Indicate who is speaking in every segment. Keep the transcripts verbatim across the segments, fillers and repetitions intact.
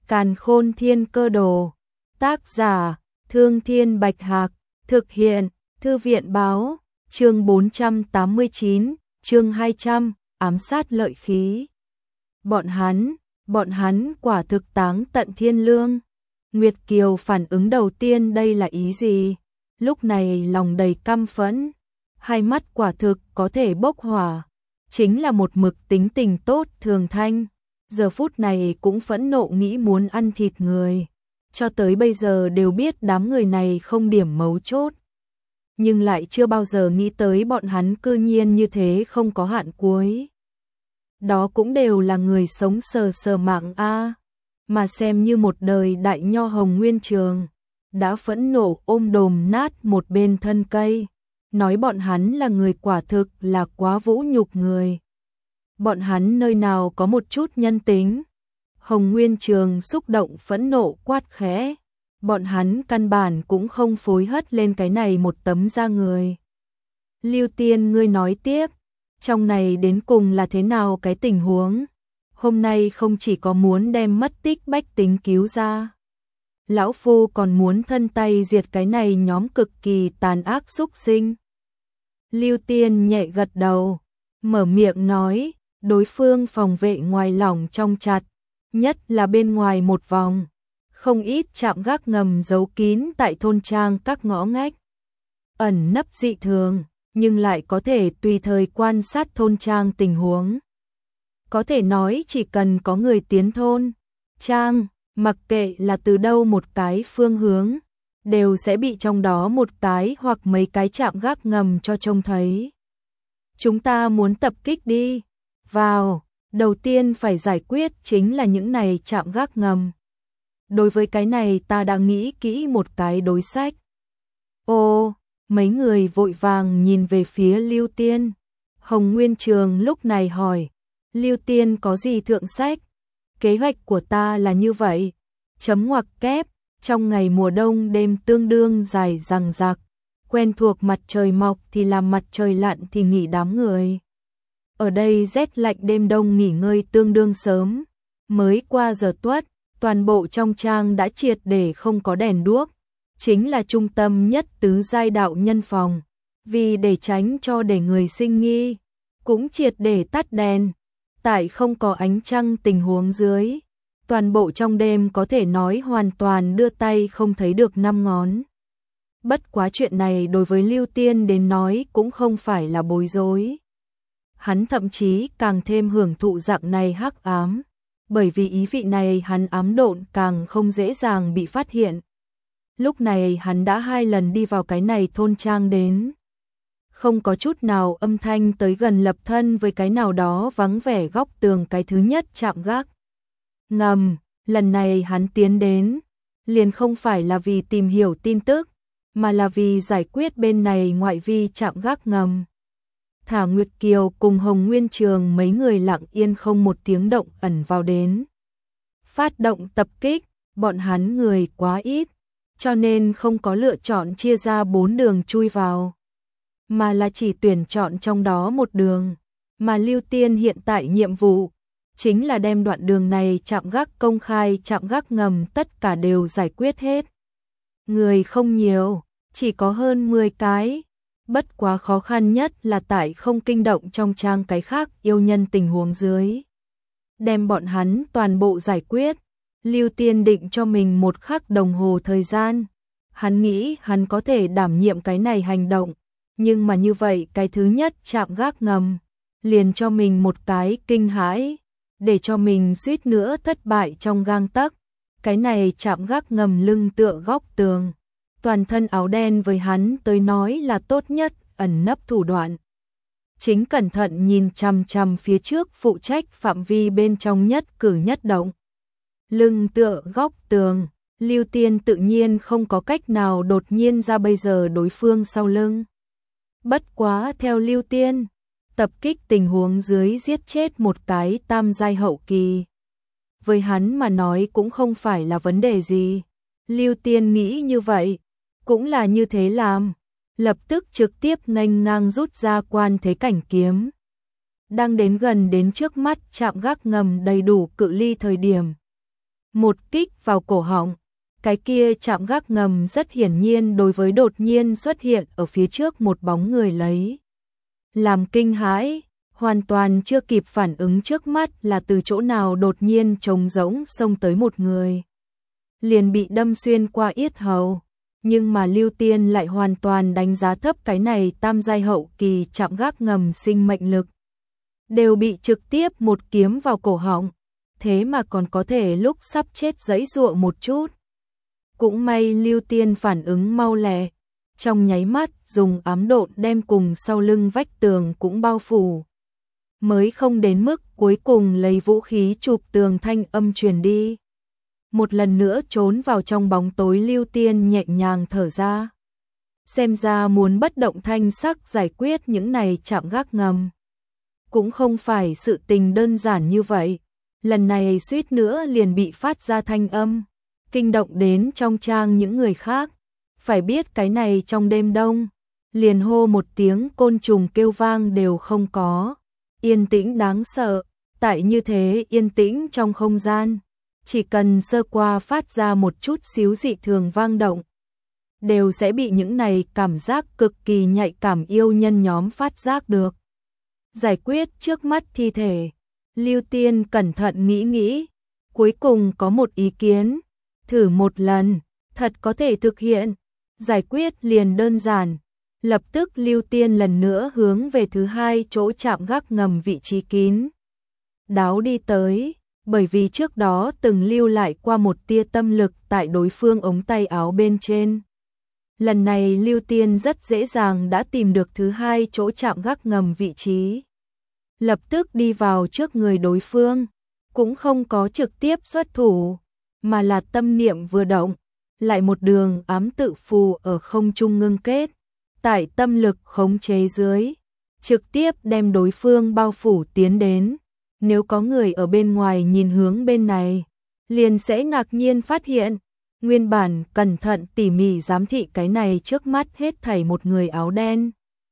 Speaker 1: Càn Khôn Thiên Cơ Đồ. Tác giả: Thương Thiên Bạch Hạc. Thực hiện: Thư viện báo. Chương bốn trăm tám mươi chín, chương hai trăm, ám sát lợi khí. Bọn hắn, bọn hắn quả thực táng tận thiên lương. Nguyệt Kiều phản ứng đầu tiên đây là ý gì? Lúc này lòng đầy căm phẫn, hai mắt quả thực có thể bốc hỏa. Chính là một mực tính tình tốt Thường Thanh, giờ phút này cũng phẫn nộ nghĩ muốn ăn thịt người. Cho tới bây giờ đều biết đám người này không điểm mấu chốt, nhưng lại chưa bao giờ nghĩ tới bọn hắn cư nhiên như thế không có hạn cuối. Đó cũng đều là người sống sờ sờ mạng a, mà xem như một đời đại nho Hồng Nguyên Trường, đã phẫn nộ ôm đồm nát một bên thân cây, nói bọn hắn là người quả thực là quá vũ nhục người. Bọn hắn nơi nào có một chút nhân tính. Hồng Nguyên Trường xúc động phẫn nộ quát khẽ, bọn hắn căn bản cũng không phối hất lên cái này một tấm da người. Lưu Tiên, ngươi nói tiếp, trong này đến cùng là thế nào cái tình huống? Hôm nay không chỉ có muốn đem mất tích bách tính cứu ra, lão phu còn muốn thân tay diệt cái này nhóm cực kỳ tàn ác xúc sinh. Lưu Tiên nhẹ gật đầu, mở miệng nói, đối phương phòng vệ ngoài lỏng trong chặt, nhất là bên ngoài một vòng, không ít trạm gác ngầm giấu kín tại thôn trang các ngõ ngách, ẩn nấp dị thường, nhưng lại có thể tùy thời quan sát thôn trang tình huống. Có thể nói chỉ cần có người tiến thôn trang, mặc kệ là từ đâu một cái phương hướng, đều sẽ bị trong đó một cái hoặc mấy cái trạm gác ngầm cho trông thấy. Chúng ta muốn tập kích đi vào, đầu tiên phải giải quyết chính là những này trạm gác ngầm. Đối với cái này ta đã nghĩ kỹ một cái đối sách. Ô, mấy người vội vàng nhìn về phía Lưu Tiên. Hồng Nguyên Trường lúc này hỏi, Lưu Tiên có gì thượng sách? Kế hoạch của ta là như vậy, chấm ngoặc kép, trong ngày mùa đông đêm tương đương dài dằng dặc, quen thuộc mặt trời mọc thì làm mặt trời lặn thì nghỉ đám người. Ở đây rét lạnh đêm đông nghỉ ngơi tương đương sớm, mới qua giờ tuất, toàn bộ trong trang đã triệt để không có đèn đuốc, chính là trung tâm nhất tứ giai đạo nhân phòng, vì để tránh cho để người sinh nghi, cũng triệt để tắt đèn, tại không có ánh trăng tình huống dưới, toàn bộ trong đêm có thể nói hoàn toàn đưa tay không thấy được năm ngón. Bất quá chuyện này đối với Lưu Tiên đến nói cũng không phải là bối rối. Hắn thậm chí càng thêm hưởng thụ dạng này hắc ám, bởi vì ý vị này hắn ám độn càng không dễ dàng bị phát hiện. Lúc này hắn đã hai lần đi vào cái này thôn trang đến, không có chút nào âm thanh tới gần lập thân với cái nào đó vắng vẻ góc tường cái thứ nhất chạm gác ngầm. Lần này hắn tiến đến, liền không phải là vì tìm hiểu tin tức, mà là vì giải quyết bên này ngoại vi chạm gác ngầm. Thả Nguyệt Kiều cùng Hồng Nguyên Trường mấy người lặng yên không một tiếng động ẩn vào đến. Phát động tập kích, bọn hắn người quá ít, cho nên không có lựa chọn chia ra bốn đường chui vào, mà là chỉ tuyển chọn trong đó một đường. Mà Lưu Tiên hiện tại nhiệm vụ chính là đem đoạn đường này chạm gác công khai chạm gác ngầm tất cả đều giải quyết hết. Người không nhiều, chỉ có hơn mười cái. Bất quá khó khăn nhất là tại không kinh động trong trang cái khác yêu nhân tình huống dưới. Đem bọn hắn toàn bộ giải quyết, Lưu Tiên định cho mình một khắc đồng hồ thời gian. Hắn nghĩ hắn có thể đảm nhiệm cái này hành động, nhưng mà như vậy cái thứ nhất chạm gác ngầm, liền cho mình một cái kinh hãi, để cho mình suýt nữa thất bại trong gang tấc. Cái này chạm gác ngầm lưng tựa góc tường, toàn thân áo đen với hắn tới nói là tốt nhất ẩn nấp thủ đoạn. Chính cẩn thận nhìn chằm chằm phía trước phụ trách phạm vi bên trong nhất cử nhất động. Lưng tựa góc tường, Lưu Tiên tự nhiên không có cách nào đột nhiên ra bây giờ đối phương sau lưng. Bất quá theo Lưu Tiên, tập kích tình huống dưới giết chết một cái tam giai hậu kỳ, với hắn mà nói cũng không phải là vấn đề gì. Lưu Tiên nghĩ như vậy, cũng là như thế làm, lập tức trực tiếp nghênh ngang rút ra quan thế cảnh kiếm. Đang đến gần đến trước mắt chạm gác ngầm đầy đủ cự ly thời điểm, một kích vào cổ họng. Cái kia chạm gác ngầm rất hiển nhiên đối với đột nhiên xuất hiện ở phía trước một bóng người lấy làm kinh hãi, hoàn toàn chưa kịp phản ứng trước mắt là từ chỗ nào đột nhiên trống rỗng xông tới một người. Liền bị đâm xuyên qua yết hầu, nhưng mà Lưu Tiên lại hoàn toàn đánh giá thấp cái này tam giai hậu kỳ chạm gác ngầm sinh mệnh lực. Đều bị trực tiếp một kiếm vào cổ họng, thế mà còn có thể lúc sắp chết giãy giụa một chút. Cũng may Lưu Tiên phản ứng mau lẹ, trong nháy mắt dùng ám độn đem cùng sau lưng vách tường cũng bao phủ. Mới không đến mức cuối cùng lấy vũ khí chụp tường thanh âm truyền đi. Một lần nữa trốn vào trong bóng tối Lưu Tiên nhẹ nhàng thở ra. Xem ra muốn bất động thanh sắc giải quyết những này chạm gác ngầm. Cũng không phải sự tình đơn giản như vậy. Lần này suýt nữa liền bị phát ra thanh âm, kinh động đến trong trang những người khác. Phải biết cái này trong đêm đông, liền hô một tiếng côn trùng kêu vang đều không có. Yên tĩnh đáng sợ, tại như thế yên tĩnh trong không gian. Chỉ cần sơ qua phát ra một chút xíu dị thường vang động, đều sẽ bị những này cảm giác cực kỳ nhạy cảm yêu nhân nhóm phát giác được. Giải quyết trước mắt thi thể, Lưu Tiên cẩn thận nghĩ nghĩ, cuối cùng có một ý kiến, thử một lần, thật có thể thực hiện, giải quyết liền đơn giản. Lập tức Lưu Tiên lần nữa hướng về thứ hai chỗ chạm gác ngầm vị trí kín đáo đi tới, bởi vì trước đó từng lưu lại qua một tia tâm lực tại đối phương ống tay áo bên trên. Lần này Lưu Tiên rất dễ dàng đã tìm được thứ hai chỗ chạm gác ngầm vị trí. Lập tức đi vào trước người đối phương, cũng không có trực tiếp xuất thủ, mà là tâm niệm vừa động, lại một đường ám tự phù ở không trung ngưng kết, tại tâm lực khống chế dưới, trực tiếp đem đối phương bao phủ tiến đến. Nếu có người ở bên ngoài nhìn hướng bên này, liền sẽ ngạc nhiên phát hiện, nguyên bản cẩn thận tỉ mỉ giám thị cái này trước mắt hết thảy một người áo đen.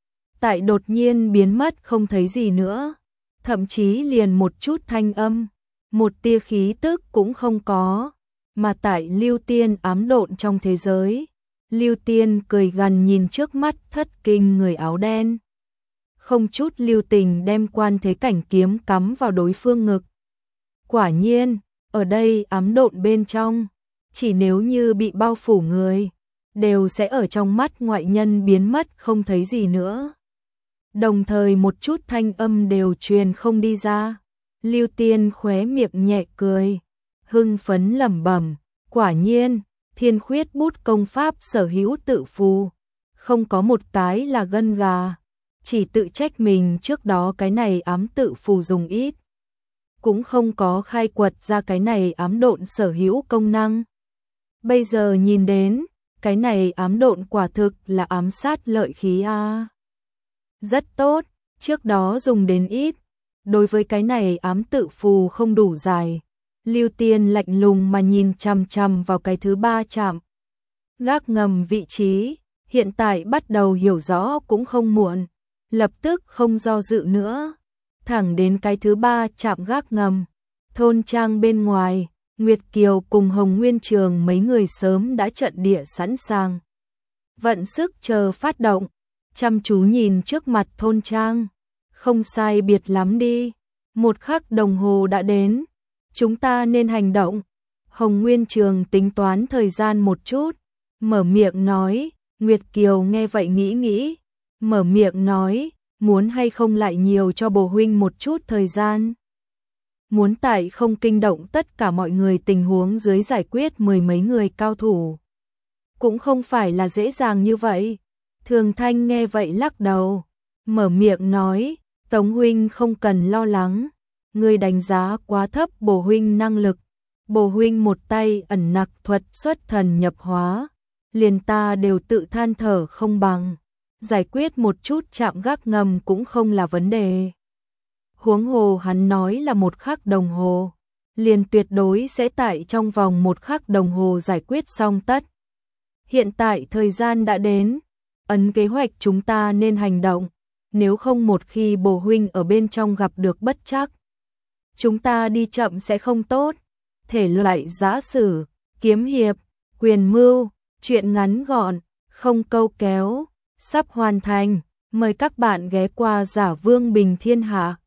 Speaker 1: Tại đột nhiên biến mất không thấy gì nữa, thậm chí liền một chút thanh âm, một tia khí tức cũng không có, mà tại Lưu Tiên ám độn trong thế giới. Lưu Tiên cười gằn nhìn trước mắt thất kinh người áo đen. Không chút lưu tình đem quan thế cảnh kiếm cắm vào đối phương ngực. Quả nhiên, ở đây ám độn bên trong, chỉ nếu như bị bao phủ người, đều sẽ ở trong mắt ngoại nhân biến mất không thấy gì nữa. Đồng thời một chút thanh âm đều truyền không đi ra. Lưu Tiên khóe miệng nhẹ cười, hưng phấn lẩm bẩm, quả nhiên, thiên khuyết bút công pháp sở hữu tự phù, không có một cái là gân gà. Chỉ tự trách mình trước đó cái này ám tự phù dùng ít, cũng không có khai quật ra cái này ám độn sở hữu công năng. Bây giờ nhìn đến, cái này ám độn quả thực là ám sát lợi khí a. Rất tốt, trước đó dùng đến ít, đối với cái này ám tự phù không đủ dài. Lưu Tiên lạnh lùng mà nhìn chằm chằm vào cái thứ ba chạm gác ngầm vị trí, hiện tại bắt đầu hiểu rõ cũng không muộn. Lập tức không do dự nữa, thẳng đến cái thứ ba chạm gác ngầm. Thôn trang bên ngoài, Nguyệt Kiều cùng Hồng Nguyên Trường mấy người sớm đã trận địa sẵn sàng. Vận sức chờ phát động, chăm chú nhìn trước mặt thôn trang. Không sai biệt lắm đi, một khắc đồng hồ đã đến, chúng ta nên hành động. Hồng Nguyên Trường tính toán thời gian một chút, mở miệng nói. Nguyệt Kiều nghe vậy nghĩ nghĩ, mở miệng nói, muốn hay không lại nhiều cho bồ huynh một chút thời gian. Muốn tại không kinh động tất cả mọi người tình huống dưới giải quyết mười mấy người cao thủ. Cũng không phải là dễ dàng như vậy. Thường Thanh nghe vậy lắc đầu, mở miệng nói, Tống huynh không cần lo lắng, người đánh giá quá thấp bồ huynh năng lực. Bồ huynh một tay ẩn nặc thuật xuất thần nhập hóa, liền ta đều tự than thở không bằng. Giải quyết một chút chạm gác ngầm cũng không là vấn đề. Huống hồ hắn nói là một khắc đồng hồ, liền tuyệt đối sẽ tại trong vòng một khắc đồng hồ giải quyết xong tất. Hiện tại thời gian đã đến, ấn kế hoạch chúng ta nên hành động, nếu không một khi bồ huynh ở bên trong gặp được bất trắc, chúng ta đi chậm sẽ không tốt. thể loại giã sử, kiếm hiệp, quyền mưu, truyện ngắn gọn, không câu kéo, sắp hoàn thành. Mời các bạn ghé qua Giả Vương Bình Thiên Hạ.